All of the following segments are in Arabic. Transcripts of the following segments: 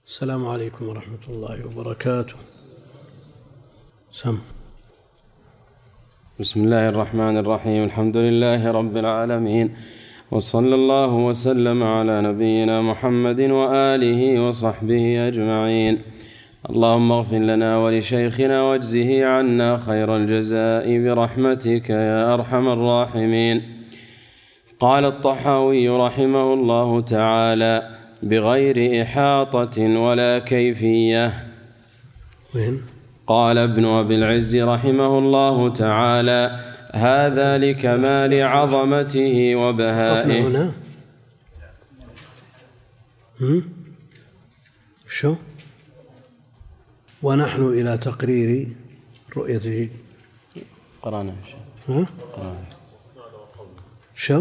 السلام عليكم ورحمة الله وبركاته. بسم الله الرحمن الرحيم. الحمد لله رب العالمين، وصلى الله وسلم على نبينا محمد وآله وصحبه أجمعين. اللهم اغفر لنا ولشيخنا واجزه عنا خير الجزاء برحمتك يا أرحم الراحمين. قال الطحاوي رحمه الله تعالى: بغير إحاطة ولا كيفية. قال ابن أبي العز رحمه الله تعالى: هذا لكمال عظمته وبهائه. شو ونحن إلى تقرير رؤيته قرانا شو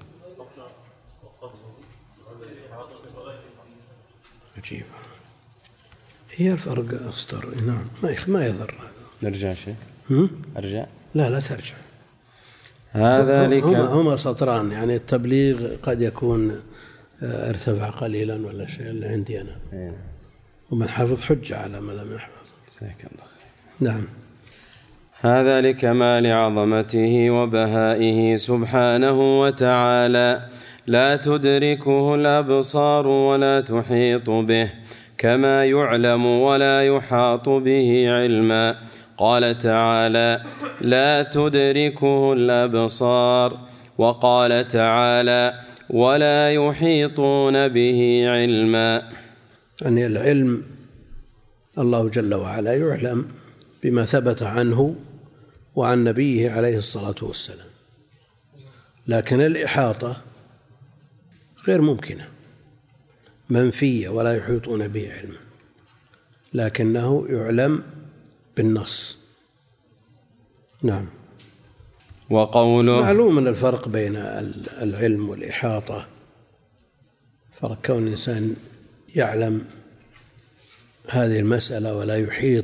عجيب، هي الفرق أسطر. نعم ما يضر. نرجع شيء. أرجع؟ لا ترجع. هذا هما سطران، يعني التبليغ قد يكون ارتفع قليلا ولا شيء اللي عندي أنا. ومن حفظ حجة على ما لم يحفظ. نعم. هذا لكمال عظمته وبهائه سبحانه وتعالى، لا تدركه الأبصار ولا تحيط به، كما يعلم ولا يحاط به علما. قال تعالى: لا تدركه الأبصار. وقال تعالى: ولا يحيطون به علما. يعني العلم الله جل وعلا يعلم بما ثبت عنه وعن نبيه عليه الصلاة والسلام، لكن الإحاطة غير ممكنة، منفية، ولا يحيطون به علما، لكنه يعلم بالنص. نعم. وقوله: معلوم من الفرق بين العلم والإحاطة، فرق كون الإنسان يعلم هذه المسألة ولا يحيط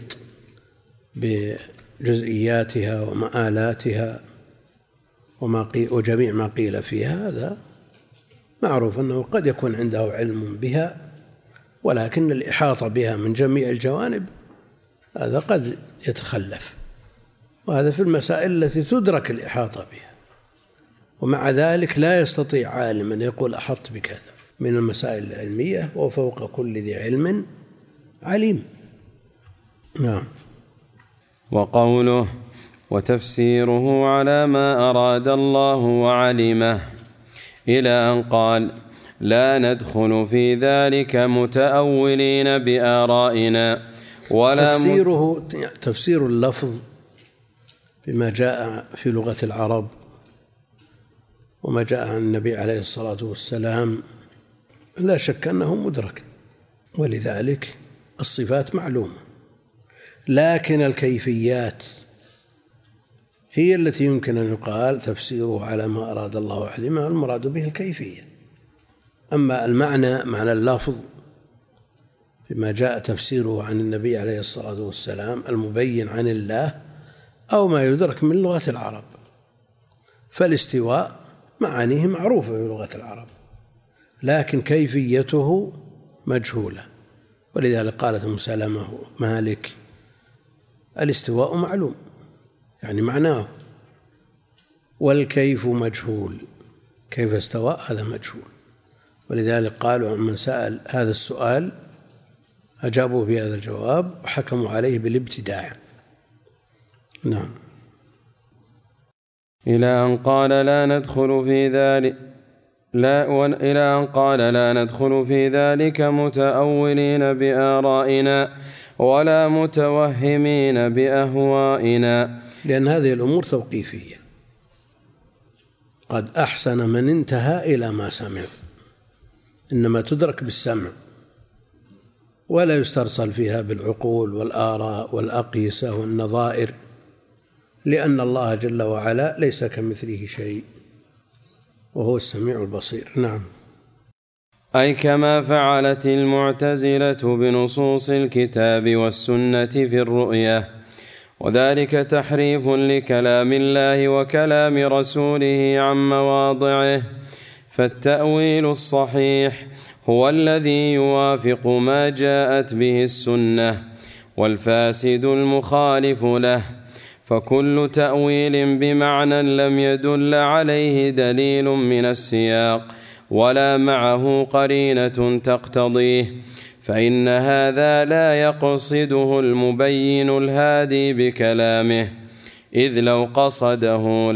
بجزئياتها ومآلاتها وجميع ما قيل فيها، هذا معروف أنه قد يكون عنده علم بها، ولكن الإحاطة بها من جميع الجوانب هذا قد يتخلف، وهذا في المسائل التي تدرك الإحاطة بها. ومع ذلك لا يستطيع عالم أن يقول أحط بكذا من المسائل العلمية، وفوق كل ذي علم عليم. نعم. وقوله: وتفسيره على ما أراد الله وعلمه، إلى أن قال: لا ندخل في ذلك متأولين بآرائنا ولا تفسير اللفظ بما جاء في لغة العرب وما جاء عن النبي عليه الصلاة والسلام لا شك أنه مدرك، ولذلك الصفات معلومة، لكن الكيفيات هي التي يمكن أن يقال تفسيره على ما أراد الله وعلمه، المراد به الكيفية. أما المعنى، معنى اللفظ بما جاء تفسيره عن النبي عليه الصلاة والسلام المبين عن الله، أو ما يدرك من لغة العرب، فالاستواء معانيه معروفة في لغة العرب، لكن كيفيته مجهولة. ولذلك قالت أم سلمة مالك: الاستواء معلوم، يعني معناه، والكيف مجهول، كيف استوى هذا مجهول. ولذلك قالوا من سأل هذا السؤال أجابوا بهذا الجواب وحكموا عليه بالابتداع. نعم. إلى أن قال: لا ندخل في ذلك لا ندخل في ذلك متأولين بآرائنا ولا متوهمين بأهوائنا، لأن هذه الأمور توقيفية، قد أحسن من انتهى إلى ما سمع، إنما تدرك بالسمع، ولا يسترسل فيها بالعقول والآراء والأقيسة والنظائر، لأن الله جل وعلا ليس كمثله شيء وهو السميع البصير. نعم. أي كما فعلت المعتزلة بنصوص الكتاب والسنة في الرؤية، وذلك تحريف لكلام الله وكلام رسوله عن مواضعه. فالتأويل الصحيح هو الذي يوافق ما جاءت به السنة، والفاسد المخالف له. فكل تأويل بمعنى لم يدل عليه دليل من السياق ولا معه قرينة تقتضيه، فإن هذا لا يقصده المبين الهادي بكلامه، إذ لو قصده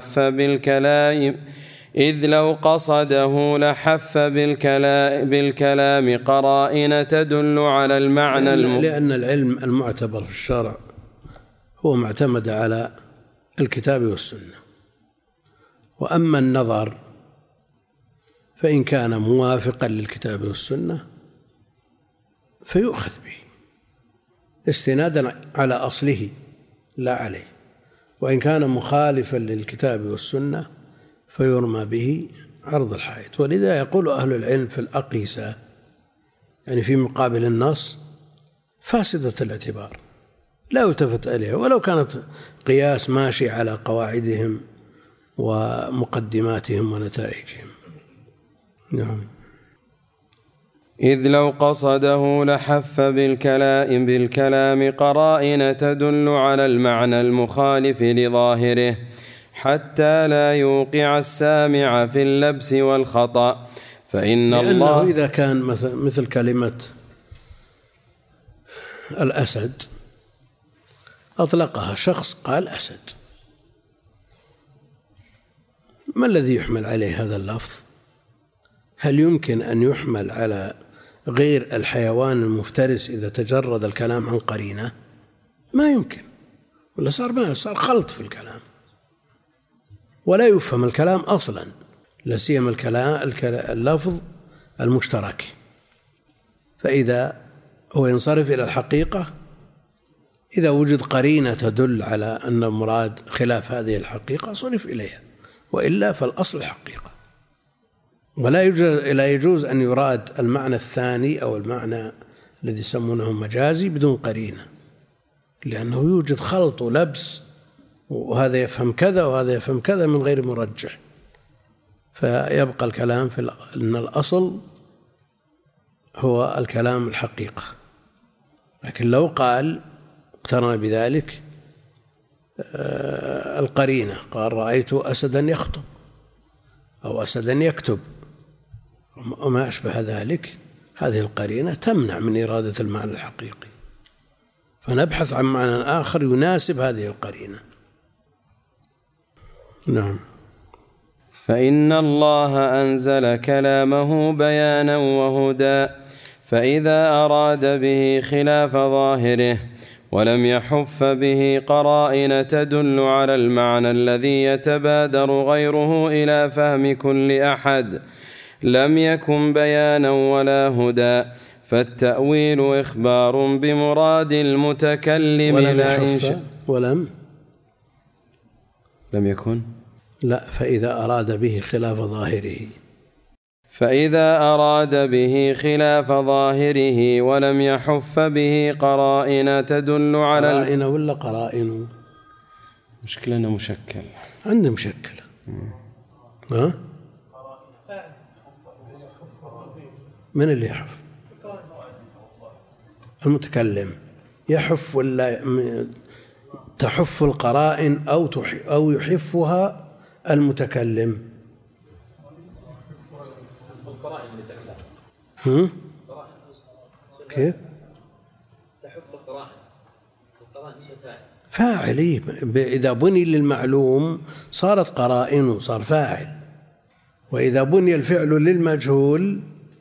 لحف بالكلام قرائن تدل على المعنى لأن العلم المعتبر في الشرع هو معتمد على الكتاب والسنة، وأما النظر فإن كان موافقا للكتاب والسنة فيؤخذ به استنادا على أصله لا عليه، وإن كان مخالفا للكتاب والسنة فيرمى به عرض الحائط. ولذا يقول أهل العلم في الأقيسة، يعني في مقابل النص، فاسدة الاعتبار لا يلتفت إليها ولو كانت قياس ماشي على قواعدهم ومقدماتهم ونتائجهم. نعم. إذ لو قصده لحف بالكلام قرائن تدل على المعنى المخالف لظاهره، حتى لا يوقع السامع في اللبس والخطأ. لأنه إذا كان مثل كلمة الأسد أطلقها شخص قال أسد، ما الذي يحمل عليه هذا اللفظ؟ هل يمكن أن يحمل على غير الحيوان المفترس إذا تجرد الكلام عن قرينة؟ ما يمكن، ولا صار خلط في الكلام ولا يفهم الكلام أصلا، لا سيما اللفظ المشترك. فإذا هو ينصرف إلى الحقيقة إذا وجد قرينة تدل على أن المراد خلاف هذه الحقيقة صرف إليها، وإلا فالأصل الحقيقة. ولا يجوز أن يراد المعنى الثاني أو المعنى الذي يسمونه مجازي بدون قرينة، لأنه يوجد خلط ولبس، وهذا يفهم كذا وهذا يفهم كذا من غير مرجح، فيبقى الكلام في أن الأصل هو الكلام الحقيقة. لكن لو قال اقترن بذلك القرينة، قال رأيت أسدا يخطب أو أسدا يكتب وما أشبه ذلك، هذه القرينة تمنع من إرادة المعنى الحقيقي، فنبحث عن معنى آخر يناسب هذه القرينة. نعم. فإن الله أنزل كلامه بيانا وهدى، فإذا أراد به خلاف ظاهره ولم يحف به قرائن تدل على المعنى الذي يتبادر غيره إلى فهم كل أحد لم يكن بيانا ولا هدى، فالتأويل إخبار بمراد المتكلم لم يكن لا، فإذا أراد به خلاف ظاهره، فإذا أراد به خلاف ظاهره ولم يحف به قرائن تدل على قرائن ولا قرائن؟ مشكلة مشكل عندي مشكلة. ها؟ من اللي يحف؟ المتكلم يحف ولا تحف القرائن أو يحفها المتكلم؟ كيف؟ تحف القرائن فاعل. إذا بني للمعلوم صارت قرائن، صار فاعل. وإذا بني الفعل للمجهول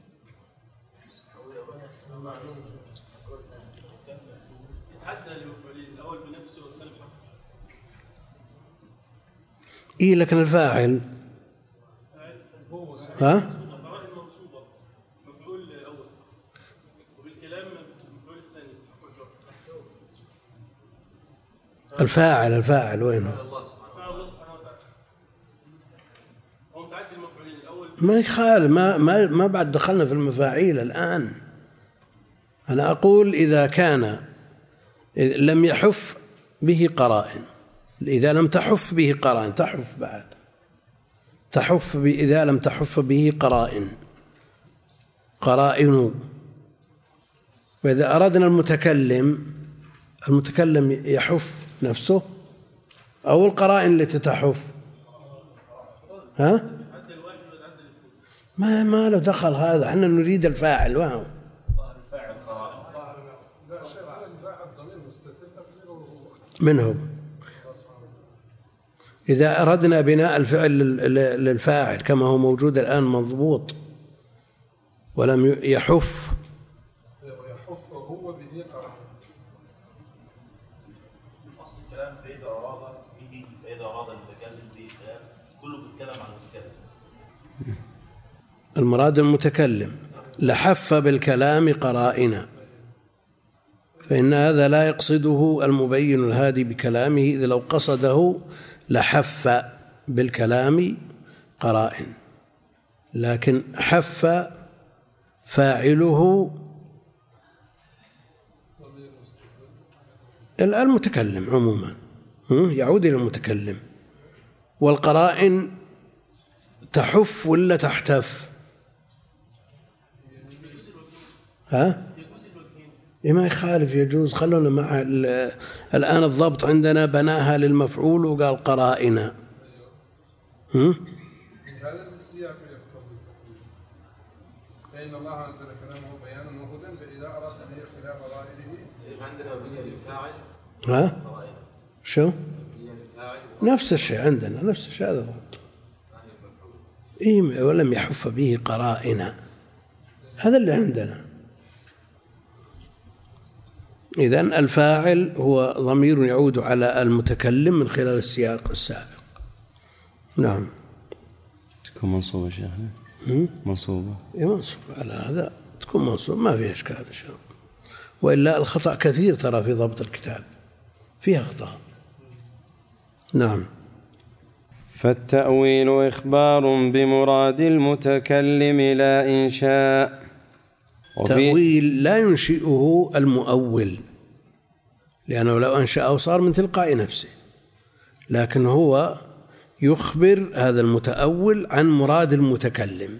لكن الفاعل ها؟ الفاعل وينه؟ ما يخالف، ما بعد دخلنا في المفاعيل الآن. أنا أقول إذا كان لم يحف به قرائن، إذا لم تحف به قرائن تحف بعد إذا لم تحف به قرائن قرائن. وإذا أردنا المتكلم يحف نفسه أو القرائن التي تحف؟ ها؟ ما له دخل هذا، احنا نريد الفاعل. وهو من هو؟ إذا أردنا بناء الفعل للفاعل كما هو موجود الآن مضبوط ولم يحف، هو به قرائن. أصل الكلام فإذا أراد المتكلم به كلام كله بالكلام عن المتكلم. المراد المتكلم لحف بالكلام قرائنا، فإن هذا لا يقصده المبين الهادي بكلامه، إذا لو قصده لحف بالكلام قرائن، لكن حف فاعله المتكلم عموما، يعود إلى المتكلم. والقرائن تحف ولا تحتف؟ ها؟ ما يخالف، يجوز. خلونا مع الآن الضبط عندنا بناها للمفعول وقال قرائنا. هذا السياق يقتضي فإن الله أنزل كلامه بيانا وهدى فإذا أراد أن يخلع قرائنه عندنا بنية للفاعل. ها؟ شو؟ نفس الشيء عندنا، نفس الشيء هذا ضبط. ولم يحف به قرائنا، هذا اللي عندنا. إذن الفاعل هو ضمير يعود على المتكلم من خلال السياق السابق. نعم. تكون منصوبة شيخنا؟ منصوبة. منصوبة على هذا تكون منصوبة، ما فيها إشكال إن شاء الله. وإلا الخطأ كثير ترى في ضبط الكتاب، فيها خطأ. نعم. فالتأويل إخبار بمراد المتكلم لا إنشاء. تأويل لا ينشئه المؤول، لأنه لو أنشأه صار من تلقاء نفسه، لكن هو يخبر هذا المتأول عن مراد المتكلم.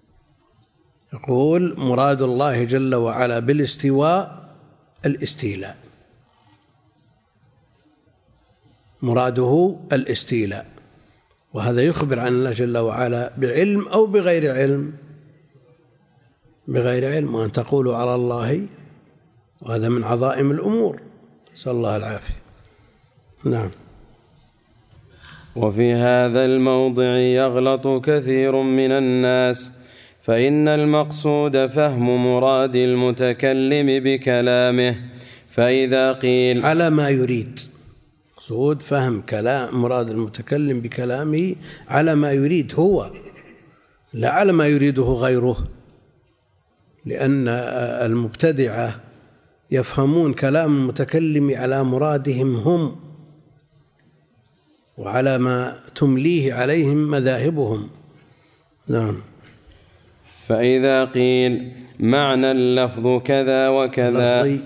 يقول مراد الله جل وعلا بالاستواء الاستيلاء، مراده الاستيلاء، وهذا يخبر عن الله جل وعلا بعلم أو بغير علم. بغير علم، وأن تقولوا على الله، وهذا من عظائم الأمور، نسأل الله العافية. نعم. وفي هذا الموضع يغلط كثير من الناس، فإن المقصود فهم مراد المتكلم بكلامه، فإذا قيل على ما يريد، مقصود فهم كلام مراد المتكلم بكلامه على ما يريد هو، لا على ما يريده غيره، لأن المبتدعة يفهمون كلام المتكلم على مرادهم هم وعلى ما تمليه عليهم مذاهبهم. نعم. فإذا قيل معنى اللفظ كذا وكذا،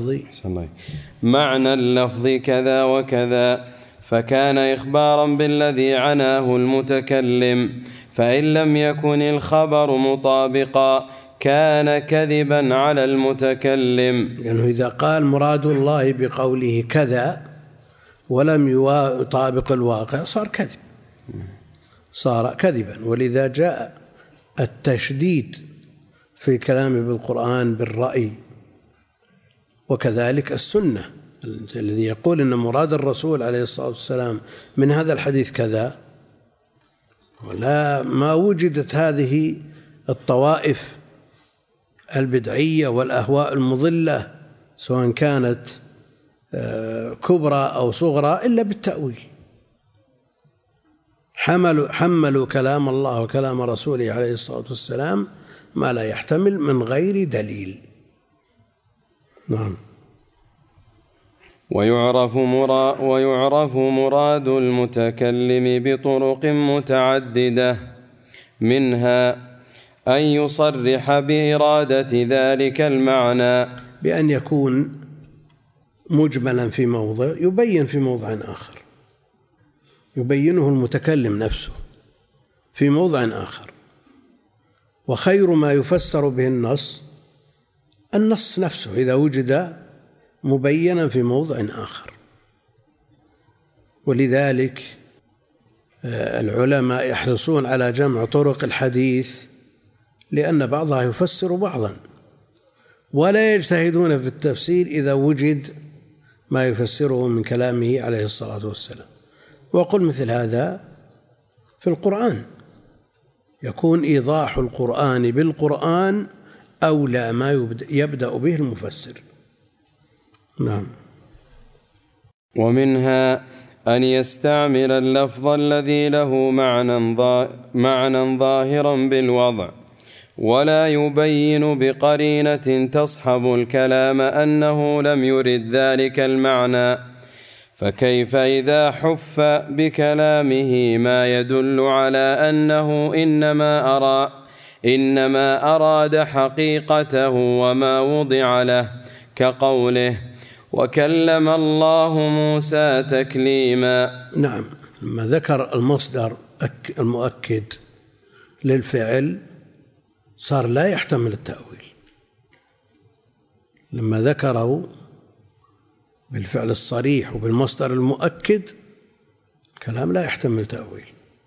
معنى اللفظ كذا وكذا، فكان إخبارا بالذي عناه المتكلم، فإن لم يكن الخبر مطابقا كان كذبا على المتكلم. لأنه إذا قال مراد الله بقوله كذا ولم يطابق الواقع صار كذب، صار كذبا. ولذا جاء التشديد في الكلام بالقرآن بالرأي، وكذلك السنة الذي يقول إن مراد الرسول عليه الصلاة والسلام من هذا الحديث كذا، ولا ما وجدت هذه الطوائف البدعية والأهواء المضلة سواء كانت كبرى أو صغرى إلا بالتأويل. حملوا كلام الله وكلام رسوله عليه الصلاة والسلام ما لا يحتمل من غير دليل. نعم. ويعرف مراد المتكلم بطرق متعددة، منها أن يصرح بإرادة ذلك المعنى، بأن يكون مجملا في موضع يبين في موضع آخر، يبينه المتكلم نفسه في موضع آخر. وخير ما يفسر به النص نفسه إذا وجد مبينا في موضع آخر. ولذلك العلماء يحرصون على جمع طرق الحديث لأن بعضها يفسر بعضا، ولا يجتهدون في التفسير إذا وجد ما يفسره من كلامه عليه الصلاة والسلام. وقل مثل هذا في القرآن، يكون إيضاح القرآن بالقرآن أولى ما يبدأ به المفسر. نعم. ومنها أن يستعمل اللفظ الذي له معنى ظاهرا بالوضع، ولا يبين بقرينة تصحب الكلام أنه لم يرد ذلك المعنى، فكيف إذا حف بكلامه ما يدل على أنه إنما أراد حقيقته وما وضع له، كقوله وكلم الله موسى تكليما. نعم. لما ذكر المصدر المؤكد للفعل صار لا يحتمل التأويل، لما ذكره بالفعل الصريح وبالمصدر المؤكد كلام لا يحتمل تأويل.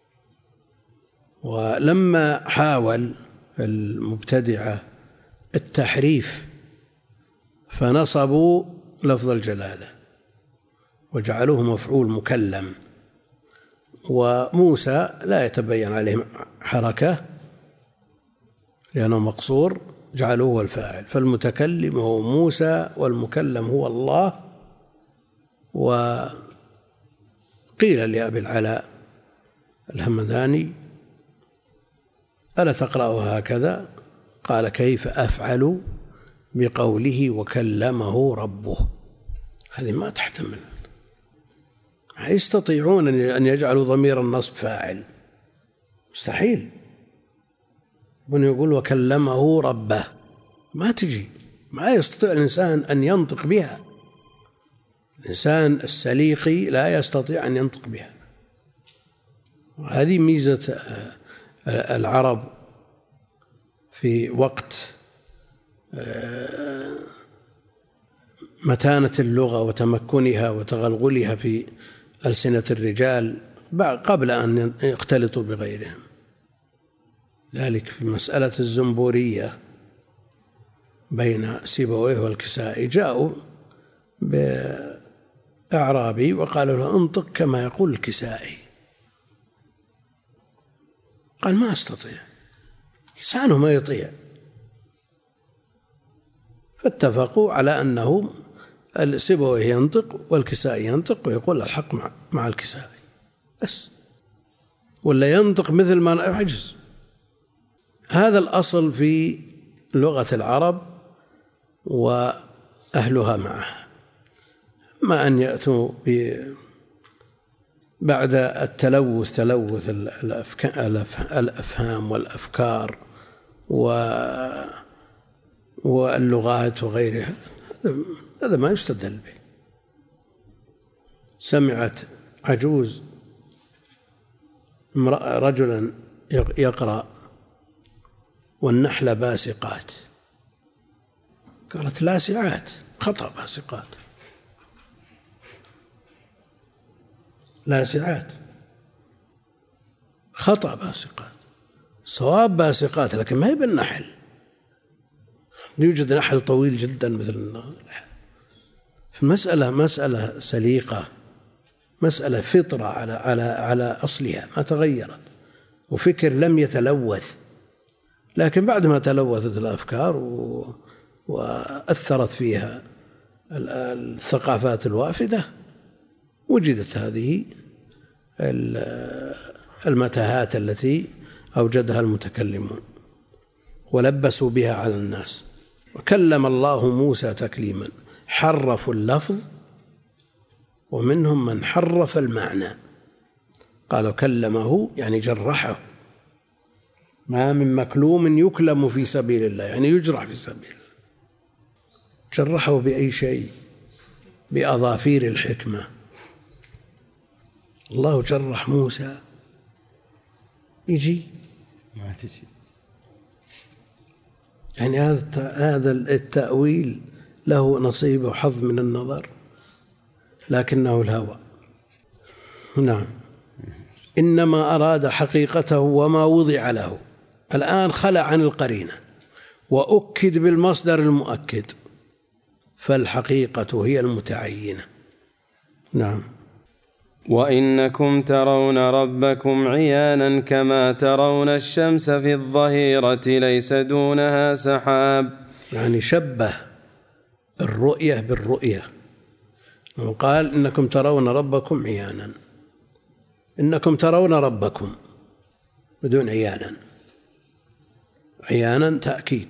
ولما حاول المبتدعة التحريف فنصبوا لفظ الجلالة وجعلوه مفعول مكلم، وموسى لا يتبين عليه حركة لأنه مقصور، جعلوه الفاعل، فالمتكلم هو موسى والمكلم هو الله. وقيل لأبي العلاء الهمداني ألا تقرأه هكذا؟ قال كيف أفعل بقوله وكلمه ربه؟ هذه ما تحتمل، ما يستطيعون أن يجعلوا ضمير النصب فاعل، مستحيل. يقول وكلمه ربه، ما تجي، ما يستطيع الإنسان أن ينطق بها، الإنسان السليقي لا يستطيع أن ينطق بها. وهذه ميزة العرب في وقت متانة اللغة وتمكنها وتغلغلها في ألسنة الرجال قبل أن يختلطوا بغيرهم. ذلك في مسألة الزنبورية بين سيبويه والكسائي، جاءوا بأعرابي وقالوا له انطق كما يقول الكسائي، قال ما أستطيع، لسانه ما يطيع. فاتفقوا على أنه سيبويه ينطق والكسائي ينطق ويقول الحق مع الكسائي بس، ولا ينطق مثل ما يعجز. هذا الأصل في لغة العرب وأهلها معها. ما أن يأتوا بعد تلوث الأفهام والأفكار واللغات وغيرها، هذا ما يستدل به. سمعت عجوز رجلا يقرأ والنحل باسقات، قالت لاسعات، خطأ، باسقات، لاسعات، خطأ، باسقات، صواب باسقات، لكن ما هي بالنحل. يوجد نحل طويل جدا مثل النحل. فالمسألة مسألة سليقة، مسألة فطرة على أصلها ما تغيرت، وفكر لم يتلوث. لكن بعد ما تلوثت الأفكار وأثرت فيها الثقافات الوافدة وجدت هذه المتاهات التي أوجدها المتكلمون ولبسوا بها على الناس. وكلم الله موسى تكليما، حرفوا اللفظ ومنهم من حرف المعنى، قالوا كلمه يعني جرحه. ما من مكلوم يكلم في سبيل الله يعني يجرح في سبيل الله. جرحه بأي شيء؟ بأظافير الحكمة. الله جرح موسى، يجي ما تجي. يعني هذا التأويل له نصيب وحظ من النظر، لكنه الهوى. نعم. إنما أراد حقيقته وما وضع له. الآن خلع عن القرينة وأكد بالمصدر المؤكد، فالحقيقة هي المتعينة. نعم. وإنكم ترون ربكم عيانا كما ترون الشمس في الظهيرة ليس دونها سحاب. يعني شبه الرؤية بالرؤية، وقال إنكم ترون ربكم عيانا، إنكم ترون ربكم بدون عيانا. عيانا تأكيد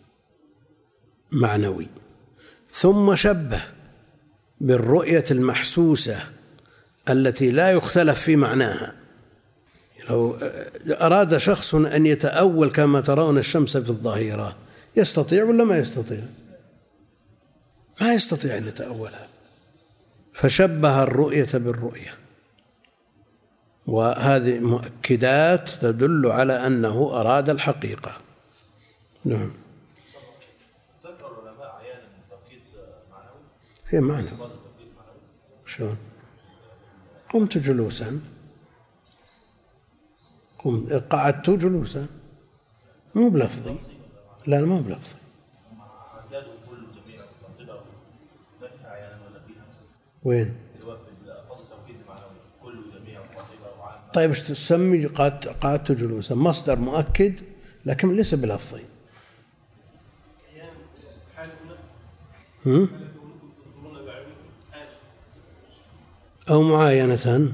معنوي، ثم شبه بالرؤية المحسوسة التي لا يختلف في معناها. لو أراد شخص أن يتأول كما ترون الشمس في الظهيرة يستطيع ولا ما يستطيع؟ ما يستطيع أن يتأولها، فشبه الرؤية بالرؤية، وهذه مؤكدات تدل على أنه أراد الحقيقة. نعم. ذكر العلماء أحيانا تفكير معنوي. هي معنى. شلون؟ قمت جلوسا، قعدت جلوسا، مو بلفظي. لا مو بلفظي. وين؟ طيب ايش تسمي قعدت جلوسا؟ مصدر مؤكد لكن ليس بلفظي. أو معاينة،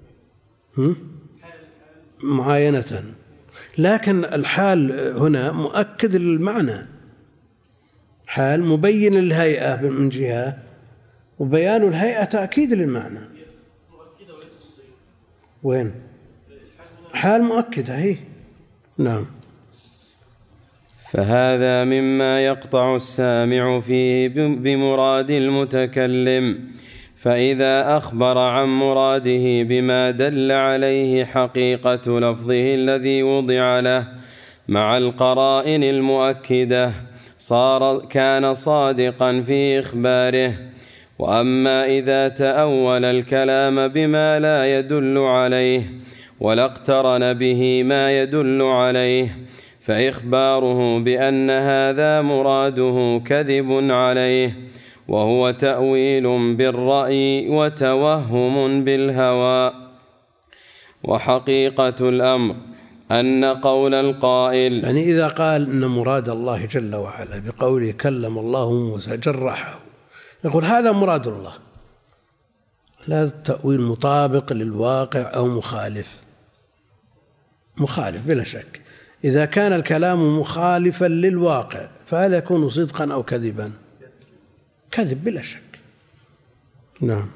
معاينة، لكن الحال هنا مؤكد للمعنى، حال مبين للهيئة من جهة، وبيان الهيئة تأكيد للمعنى. وين؟ حال مؤكدة هي. نعم. فهذا مما يقطع السامع فيه بمراد المتكلم، فإذا أخبر عن مراده بما دل عليه حقيقة لفظه الذي وضع له مع القرائن المؤكدة كان صادقا في إخباره. وأما إذا تأول الكلام بما لا يدل عليه ولا اقترن به ما يدل عليه فإخباره بأن هذا مراده كذب عليه، وهو تأويل بالرأي وتوهم بالهوى. وحقيقة الأمر أن قول القائل، يعني إذا قال إن مراد الله جل وعلا بقوله كلم الله موسى جرحه، يقول هذا مراد الله، لا التأويل مطابق للواقع أو مخالف بلا شك. إذا كان الكلام مخالفا للواقع فهل يكون صدقا أو كذبا؟ كذب بلا شك. نعم.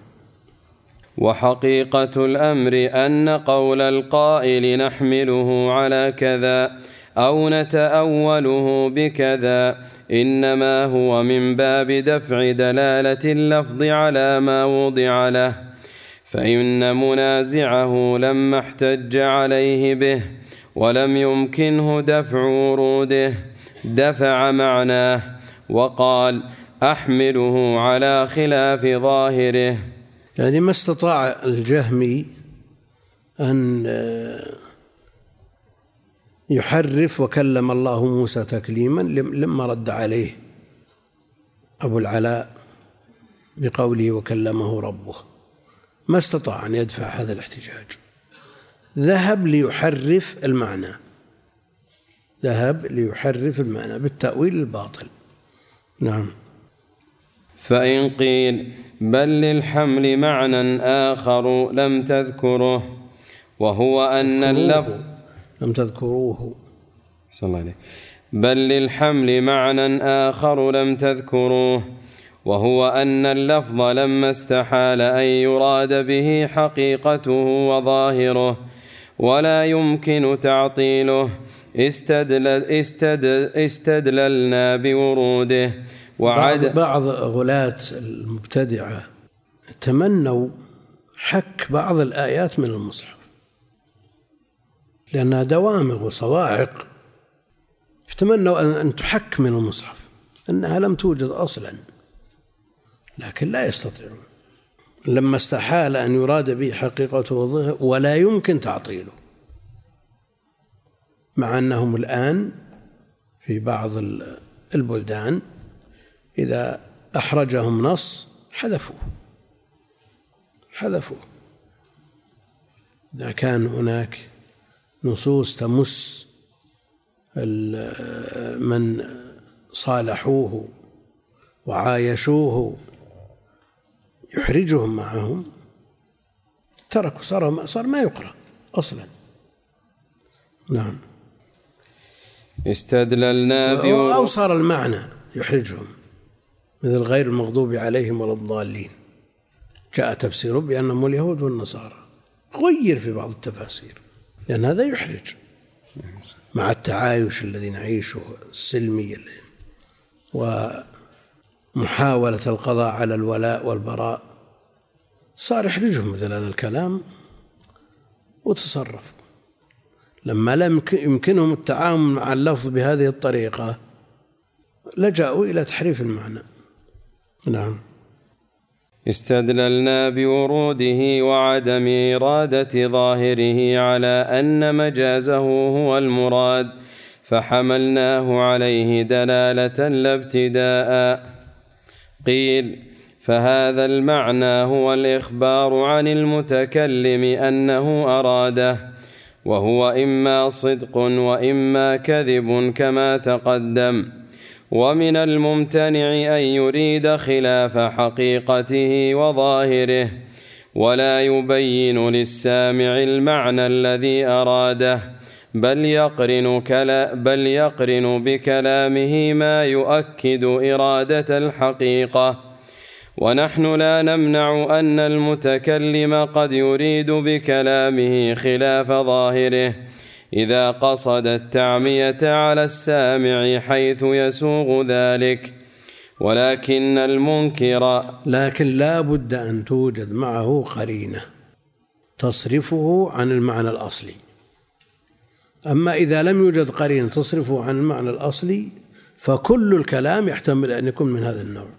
وحقيقة الأمر أن قول القائل نحمله على كذا أو نتأوله بكذا إنما هو من باب دفع دلالة اللفظ على ما وضع له، فإن منازعه لما احتج عليه به ولم يمكنه دفع وروده دفع معناه وقال أحمله على خلاف ظاهره. يعني ما استطاع الجهمي أن يحرف وكلم الله موسى تكليما لما رد عليه أبو العلاء بقوله وكلمه ربه، ما استطاع أن يدفع هذا الاحتجاج، ذهب ليحرف المعنى بالتأويل الباطل. نعم. فإن قيل بل للحمل معنى آخر لم تذكره، وهو أن اللفظ لم تذكروه صلى الله عليه، بل للحمل معنى آخر لم تذكروه، وهو أن اللفظ لما استحال أن يراد به حقيقته وظاهره ولا يمكن تعطيله استدللنا بوروده. بعض غلاة المبتدعة تمنوا حك بعض الآيات من المصحف لأنها دوامغ وصواعق فتمنوا أن تحك من المصحف أنها لم توجد أصلا، لكن لا يستطيعون، لما استحال أن يراد به حقيقته ولا يمكن تعطيله، مع أنهم الآن في بعض البلدان إذا أحرجهم نص حذفوه. إذا كان هناك نصوص تمس من صالحوه وعايشوه يحرجهم معهم تركوا، صار ما يقرأ أصلا. نعم. استدللنا أو صار المعنى يحرجهم، مثل غير المغضوب عليهم ولا الضالين، جاء تفسيره بأنهم اليهود والنصارى، غير في بعض التفاسير لأن هذا يحرج مع التعايش الذي نعيشه السلمي ومحاولة القضاء على الولاء والبراء، صار يحرجهم مثل هذا الكلام وتصرف. لما لم يمكنهم التعامل مع اللفظ بهذه الطريقة لجأوا إلى تحريف المعنى. نعم. استدللنا بوروده وعدم إرادة ظاهره على أن مجازه هو المراد، فحملناه عليه دلالة لا ابتداء. قيل: فهذا المعنى هو الإخبار عن المتكلم أنه أراده، وهو إما صدق وإما كذب كما تقدم. ومن الممتنع أن يريد خلاف حقيقته وظاهره ولا يبين للسامع المعنى الذي أراده، بل يقرن بكلامه ما يؤكد إرادة الحقيقة. ونحن لا نمنع أن المتكلم قد يريد بكلامه خلاف ظاهره إذا قصد التعمية على السامع حيث يسوغ ذلك، ولكن المنكر لكن لا بد أن توجد معه قرينة تصرفه عن المعنى الأصلي. أما إذا لم يوجد قرينة تصرفه عن المعنى الأصلي فكل الكلام يحتمل أن يكون من هذا النوع،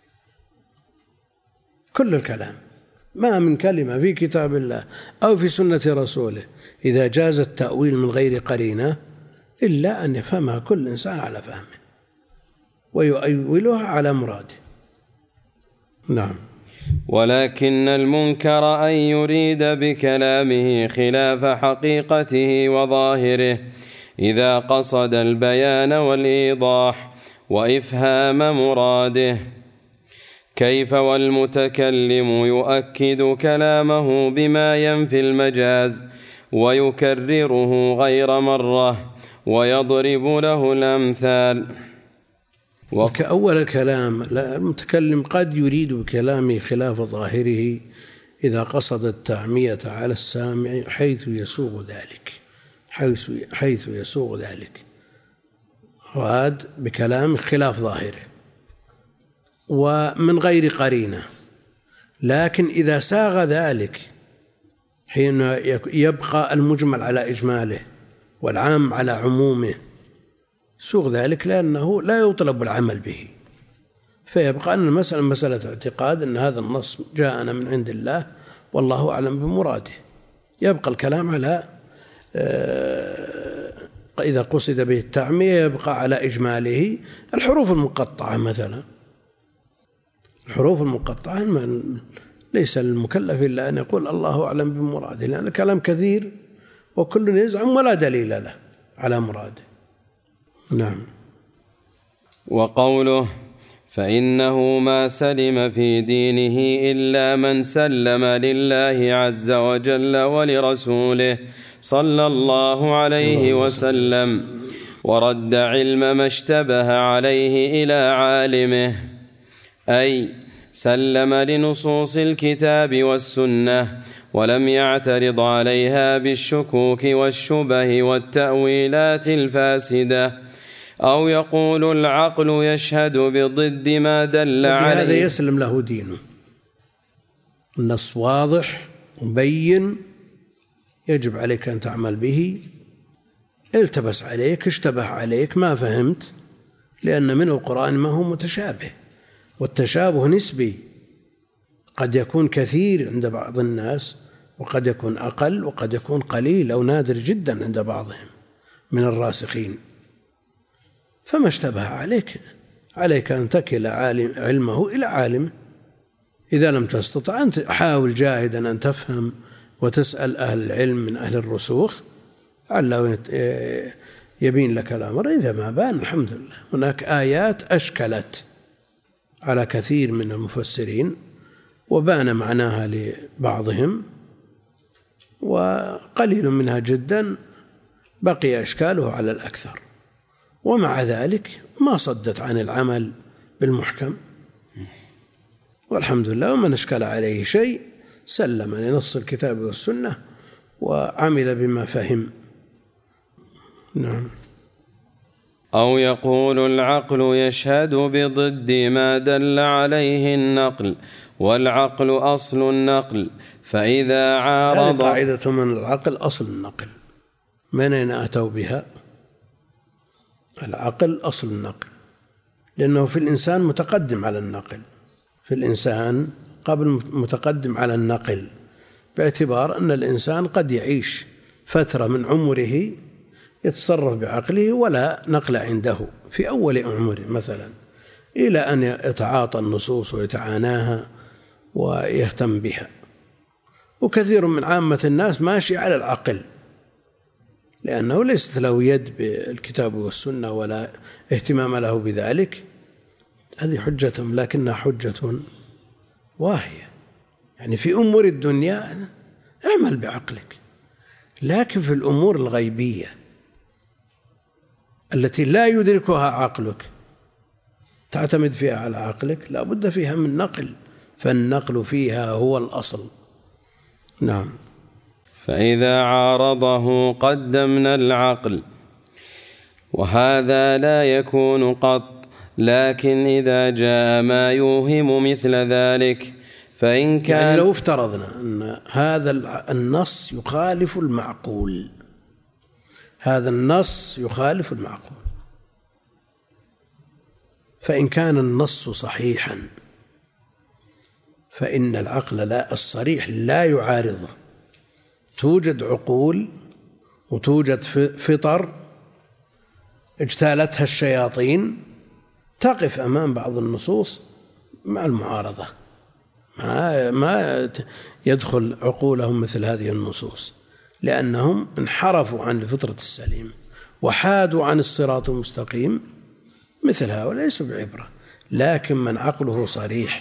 كل الكلام، ما من كلمة في كتاب الله أو في سنة رسوله إذا جاز التأويل من غير قرينة إلا أن يفهمها كل إنسان على فهمه ويؤولها على مراده. نعم. ولكن المنكر أن يريد بكلامه خلاف حقيقته وظاهره إذا قصد البيان والإيضاح وإفهام مراده. كيف والمتكلم يؤكد كلامه بما ينفي المجاز ويكرره غير مرة ويضرب له الأمثال. وكأول الكلام المتكلم قد يريد بكلامه خلاف ظاهره إذا قصد التعمية على السامع حيث يسوغ ذلك، راد بكلامه خلاف ظاهره ومن غير قرينة. لكن إذا ساغ ذلك حين يبقى المجمل على إجماله والعام على عمومه، سوغ ذلك لأنه لا يطلب العمل به، فيبقى أن المسألة مسألة اعتقاد أن هذا النص جاءنا من عند الله والله أعلم بمراده. يبقى الكلام على إذا قصد به التعمية يبقى على إجماله. الحروف المقطعة مثلا، الحروف المقطعة ليس المكلف إلا أن يقول الله أعلم بمراده، لأن الكلام كثير وكل يزعم ولا دليل له على مراده. نعم. وقوله: فإنه ما سلم في دينه إلا من سلم لله عز وجل ولرسوله صلى الله عليه وسلم ورد علم ما اشتبه عليه إلى عالمه، أي سلم لنصوص الكتاب والسنة ولم يعترض عليها بالشكوك والشبه والتأويلات الفاسدة، أو يقول العقل يشهد بضد ما دل عليه. هذا يسلم له دينه، النص واضح مبين يجب عليك أن تعمل به، التبس عليك، اشتبه عليك، ما فهمت، لأن من القرآن ما هو متشابه، والتشابه نسبي، قد يكون كثير عند بعض الناس وقد يكون أقل وقد يكون قليل أو نادر جدا عند بعضهم من الراسخين. فما اشتبه عليك أن تكل علمه إلى عالمه. إذا لم تستطع أن حاول جاهدا أن تفهم وتسأل أهل العلم من أهل الرسوخ علّه يبين لك الأمر. إذا ما بان الحمد لله. هناك آيات أشكلت على كثير من المفسرين وبان معناها لبعضهم، وقليل منها جدا بقي أشكاله على الأكثر، ومع ذلك ما صدت عن العمل بالمحكم، والحمد لله. ومن أشكل عليه شيء سلم لنص الكتاب والسنة وعمل بما فهم. نعم. أو يقول العقل يشهد بضد ما دل عليه النقل، والعقل أصل النقل، فإذا عارض. هذه قاعدة من العقل أصل النقل. من أين أتوا بها؟ العقل أصل النقل، لأنه في الإنسان متقدم على النقل، في الإنسان قبل متقدم على النقل، باعتبار أن الإنسان قد يعيش فترة من عمره يتصرف بعقله ولا نقل عنده في أول عمره مثلا، إلى أن يتعاطى النصوص ويتعاناها ويهتم بها. وكثير من عامة الناس ماشي على العقل، لأنه ليست له يد بالكتاب والسنة ولا اهتمام له بذلك. هذه حجتهم، لكنها حجة واهية. يعني في أمور الدنيا اعمل بعقلك، لكن في الأمور الغيبية التي لا يدركها عقلك تعتمد فيها على عقلك، لا بد فيها من نقل، فالنقل فيها هو الأصل. نعم. فإذا عارضه قدمنا العقل، وهذا لا يكون قط، لكن إذا جاء ما يوهم مثل ذلك فإن كان، يعني لو افترضنا أن هذا النص يخالف المعقول، هذا النص يخالف المعقول، فإن كان النص صحيحا فإن العقل الصريح لا يعارضه. توجد عقول وتوجد فطر اجتالتها الشياطين تقف أمام بعض النصوص مع المعارضة، ما يدخل عقولهم مثل هذه النصوص، لأنهم انحرفوا عن الفطرة السليمة وحادوا عن الصراط المستقيم. مثل هؤلاء ليسوا بعبرة. لكن من عقله صريح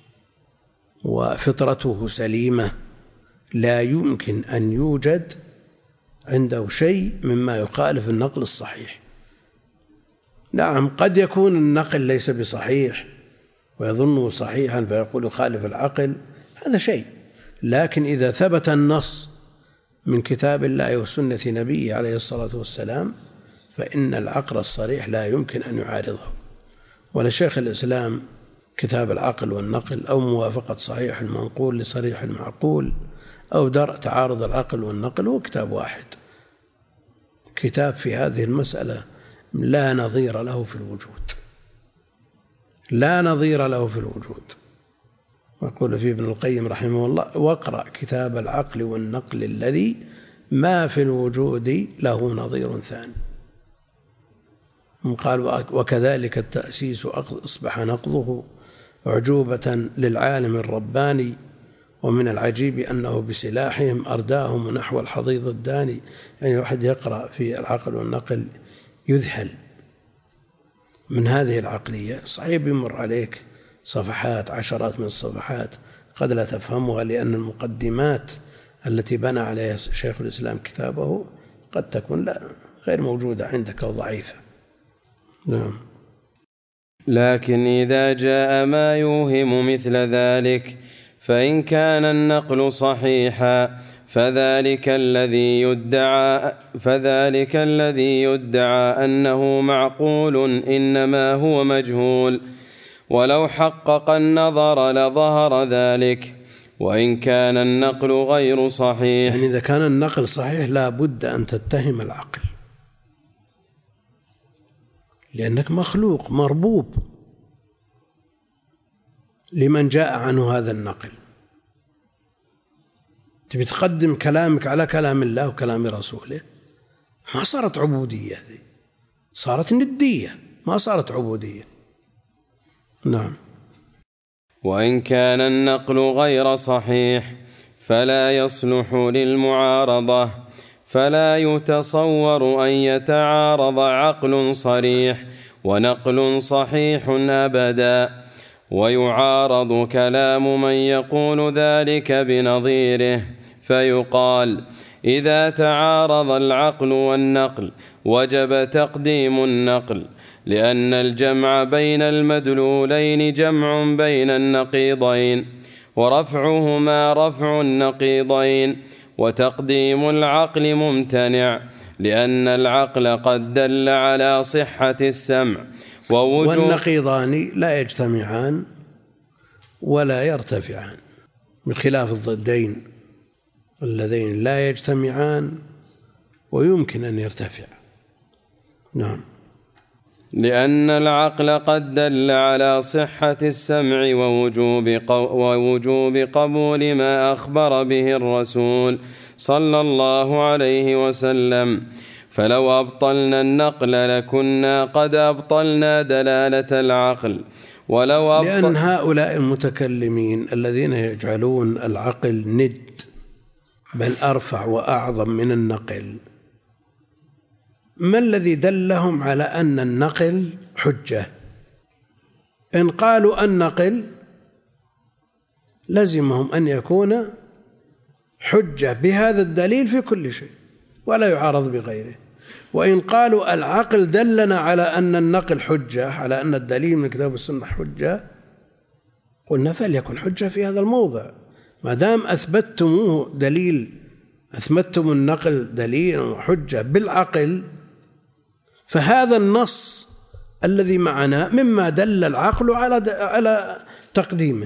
وفطرته سليمة لا يمكن أن يوجد عنده شيء مما يخالف النقل الصحيح. نعم، قد يكون النقل ليس بصحيح ويظنه صحيحا فيقول يخالف العقل، هذا شيء. لكن إذا ثبت النص من كتاب الله وسنة نبيه عليه الصلاة والسلام فإن العقل الصريح لا يمكن أن يعارضه. ولشيخ الإسلام كتاب العقل والنقل، أو موافقة صحيح المنقول لصريح المعقول، أو درء تعارض العقل والنقل، هو كتاب واحد، كتاب في هذه المسألة لا نظير له في الوجود، لا نظير له في الوجود. ويقول فيه ابن القيم رحمه الله: واقرأ كتاب العقل والنقل الذي ما في الوجود له نظير ثاني. قال: وكذلك التأسيس أصبح نقضه أعجوبة للعالم الرباني، ومن العجيب أنه بسلاحهم أرداهم نحو الحضيض الداني. يعني واحد يقرأ في العقل والنقل يذهل من هذه العقلية. صحيح بيمر عليك صفحات، عشرات من الصفحات، قد لا تفهمها لأن المقدمات التي بنى عليها شيخ الإسلام كتابه قد تكون غير موجودة عندك أو ضعيفة. نعم. لكن إذا جاء ما يوهم مثل ذلك فإن كان النقل صحيحا فذلك الذي يدعى أنه معقول إنما هو مجهول، ولو حقق النظر لظهر ذلك. وإن كان النقل غير صحيح، يعني إذا كان النقل صحيح لا بد أن تتهم العقل، لأنك مخلوق مربوب لمن جاء عنه هذا النقل. تبي تقدم كلامك على كلام الله وكلام رسوله، ما صارت عبودية، صارت ندية، ما صارت عبودية. نعم. وإن كان النقل غير صحيح فلا يصلح للمعارضة، فلا يتصور أن يتعارض عقل صريح ونقل صحيح أبدا، ويعارض كلام من يقول ذلك بنظيره، فيقال إذا تعارض العقل والنقل وجب تقديم النقل، لأن الجمع بين المدلولين جمع بين النقيضين، ورفعهما رفع النقيضين، وتقديم العقل ممتنع، لأن العقل قد دل على صحة السمع والنقيضان لا يجتمعان ولا يرتفعان، بخلاف الضدين اللذين لا يجتمعان ويمكن أن يرتفع. نعم. لأن العقل قد دل على صحة السمع ووجوب قبول ما أخبر به الرسول صلى الله عليه وسلم، فلو أبطلنا النقل لكنا قد أبطلنا دلالة العقل. لأن هؤلاء المتكلمين الذين يجعلون العقل ند بل أرفع وأعظم من النقل، ما الذي دلهم على أن النقل حجة؟ إن قالوا النقل لزمهم أن يكون حجة بهذا الدليل في كل شيء ولا يعارض بغيره. وإن قالوا العقل دلنا على أن النقل حجة، على أن الدليل من الكتاب والسنة حجة، قلنا فليكن حجة في هذا الموضع. ما دام أثبتتموه دليل، أثبتتم النقل دليل وحجة بالعقل، فهذا النص الذي معنا مما دل العقل على تقديمه.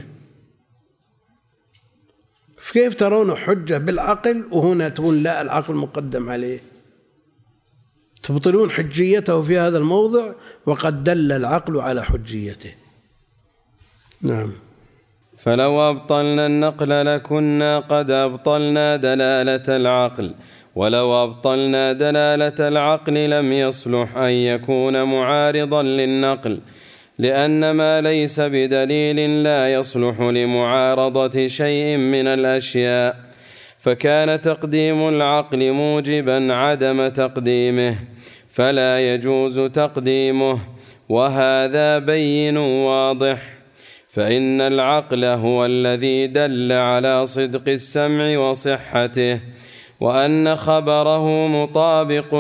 كيف ترون حجة بالعقل وهنا تقول لا العقل مقدم عليه؟ تبطلون حجيته في هذا الموضع وقد دل العقل على حجيته. نعم. فلو أبطلنا النقل لكنا قد أبطلنا دلالة العقل، ولو أبطلنا دلالة العقل لم يصلح أن يكون معارضا للنقل، لأن ما ليس بدليل لا يصلح لمعارضة شيء من الأشياء، فكان تقديم العقل موجبا عدم تقديمه، فلا يجوز تقديمه، وهذا بين واضح. فإن العقل هو الذي دل على صدق السمع وصحته، وأن خبره مطابق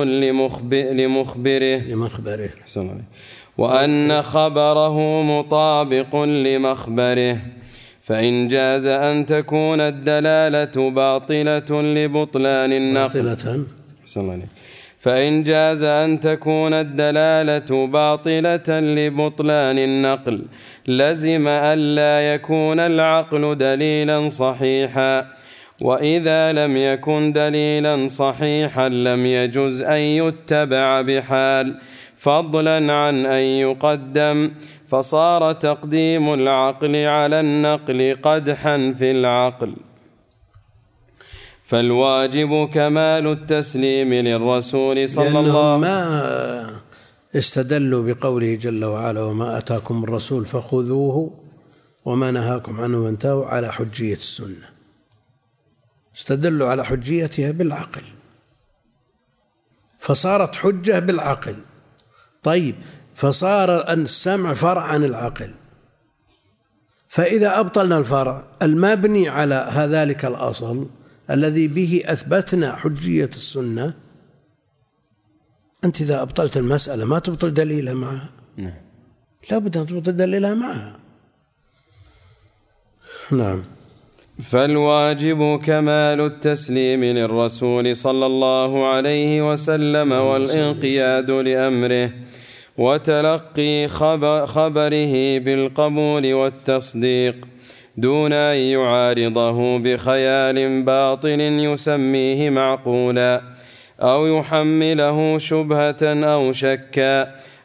لمخبره وأن خبره مطابق لمخبره، فإن جاز أن تكون الدلالة باطلة لبطلان النقل فإن جاز أن تكون الدلالة باطلة لبطلان النقل لزم ألا يكون العقل دليلا صحيحا، وإذا لم يكن دليلا صحيحا لم يجز أن يتبع بحال، فضلا عن أن يقدم، فصار تقديم العقل على النقل قدحا في العقل. فالواجب كمال التسليم للرسول صلى الله عليه وسلم. ما استدلوا بقوله جل وعلا وما أتاكم الرسول فخذوه وما نهاكم عنه فانتهوا على حجية السنة، استدلوا على حجيتها بالعقل، فصارت حجة بالعقل. طيب، فصار السمع فرع عن العقل، فإذا أبطلنا الفرع المبني على ذلك الأصل الذي به أثبتنا حجية السنة، أنت إذا أبطلت المسألة ما تبطل دليلها معها، لا بد أن تبطل دليلها معها. نعم. فالواجب كمال التسليم للرسول صلى الله عليه وسلم والانقياد لأمره وتلقي خبره بالقبول والتصديق دون أن يعارضه بخيال باطل يسميه معقولا أو يحمله شبهة أو شكا